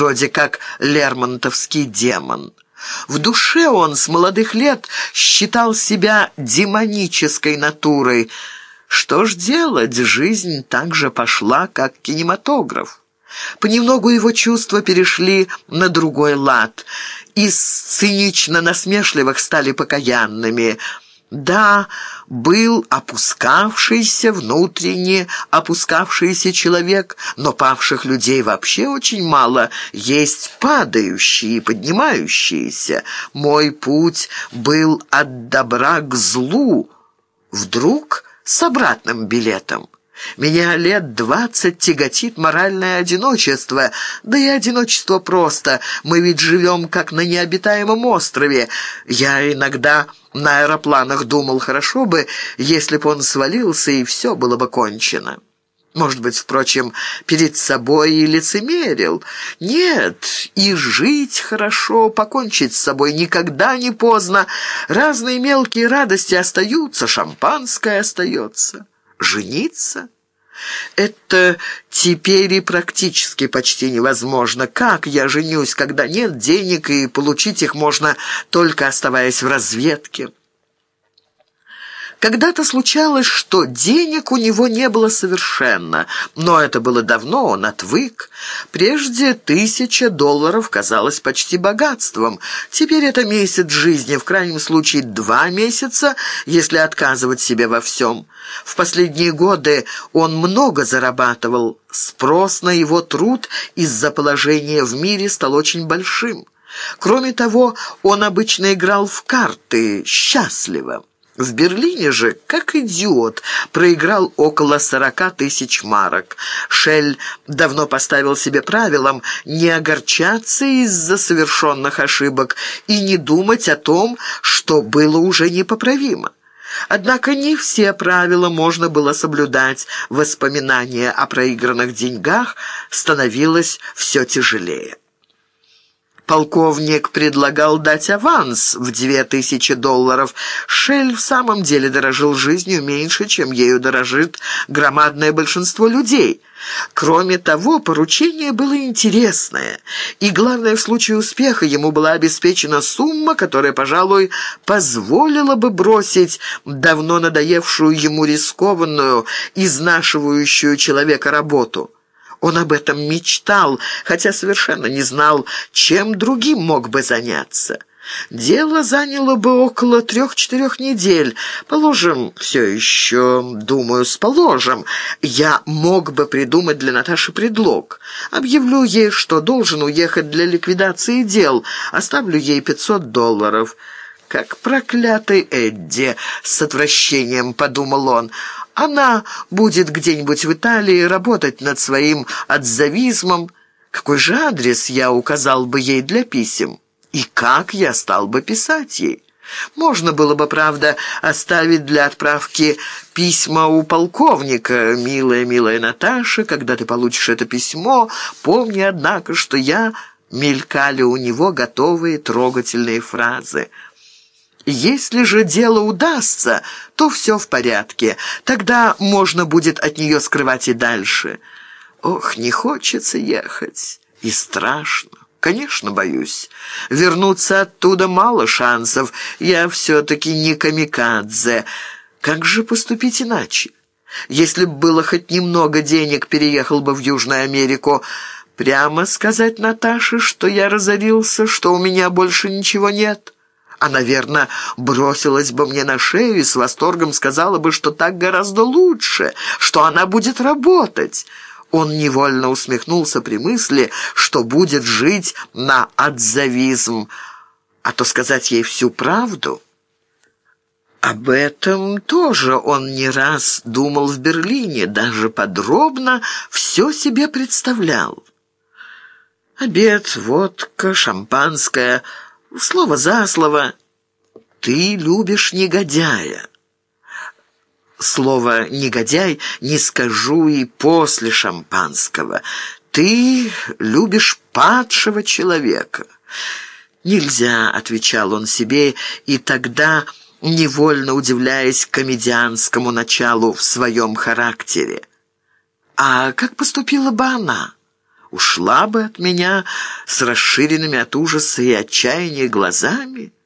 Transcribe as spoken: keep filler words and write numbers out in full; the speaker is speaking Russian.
вроде как лермонтовский демон. В душе он с молодых лет считал себя демонической натурой. Что ж делать, жизнь так же пошла, как кинематограф. Понемногу его чувства перешли на другой лад. Из цинично-насмешливых стали покаянными. Да, был опускавшийся, внутренне опускавшийся человек, но павших людей вообще очень мало. Есть падающие и поднимающиеся. Мой путь был от добра к злу, вдруг с обратным билетом. Меня лет двадцать тяготит моральное одиночество, да и одиночество просто. Мы ведь живем как на необитаемом острове. Я иногда на аэропланах думал, хорошо бы, если бы он свалился, и все было бы кончено. Может быть, впрочем, перед собой и лицемерил. Нет, и жить хорошо, покончить с собой никогда не поздно. Разные мелкие радости остаются, шампанское остается. Жениться? Это теперь и практически почти невозможно. Как я женюсь, когда нет денег, и получить их можно только оставаясь в разведке? Когда-то случалось, что денег у него не было совершенно, но это было давно, он отвык. Прежде тысяча долларов казалась почти богатством. Теперь это месяц жизни, в крайнем случае два месяца, если отказывать себе во всем. В последние годы он много зарабатывал. Спрос на его труд из-за положения в мире стал очень большим. Кроме того, он обычно играл в карты счастливо. В Берлине же, как идиот, проиграл около сорока тысяч марок. Шель давно поставил себе правилом не огорчаться из-за совершенных ошибок и не думать о том, что было уже непоправимо. Однако не все правила можно было соблюдать. Воспоминание о проигранных деньгах становилось все тяжелее. Полковник предлагал дать аванс в две тысячи долларов. Шель в самом деле дорожил жизнью меньше, чем ею дорожит громадное большинство людей. Кроме того, поручение было интересное, и, главное, в случае успеха ему была обеспечена сумма, которая, пожалуй, позволила бы бросить давно надоевшую ему рискованную, изнашивающую человека работу. Он об этом мечтал, хотя совершенно не знал, чем другим мог бы заняться. Дело заняло бы около трех-четырех недель. Положим, все еще, думаю, с положим. Я мог бы придумать для Наташи предлог. Объявлю ей, что должен уехать для ликвидации дел. Оставлю ей пятьсот долларов. «Как проклятый Эдди!» — с отвращением подумал он. «Она будет где-нибудь в Италии работать над своим отзавизмом. Какой же адрес я указал бы ей для писем? И как я стал бы писать ей? Можно было бы, правда, оставить для отправки письма у полковника. «Милая, милая Наташа, когда ты получишь это письмо, помни, однако, что я...» Мелькали у него готовые трогательные фразы. Если же дело удастся, то все в порядке. Тогда можно будет от нее скрывать и дальше. Ох, не хочется ехать. И страшно. Конечно, боюсь. Вернуться оттуда мало шансов. Я все-таки не камикадзе. Как же поступить иначе? Если бы было хоть немного денег, переехал бы в Южную Америку. Прямо сказать Наташе, что я разорился, что у меня больше ничего нет? Она, наверное, бросилась бы мне на шею и с восторгом сказала бы, что так гораздо лучше, что она будет работать. Он невольно усмехнулся при мысли, что будет жить на отзавизм, а то сказать ей всю правду. Об этом тоже он не раз думал в Берлине, даже подробно все себе представлял. Обед, водка, шампанское, слово за слово. Ты любишь негодяя. Слово «негодяй» не скажу и после шампанского. Ты любишь падшего человека. «Нельзя», — отвечал он себе, и тогда, невольно удивляясь комедианскому началу в своем характере. А как поступила бы она? ушла бы от меня с расширенными от ужаса и отчаяния глазами?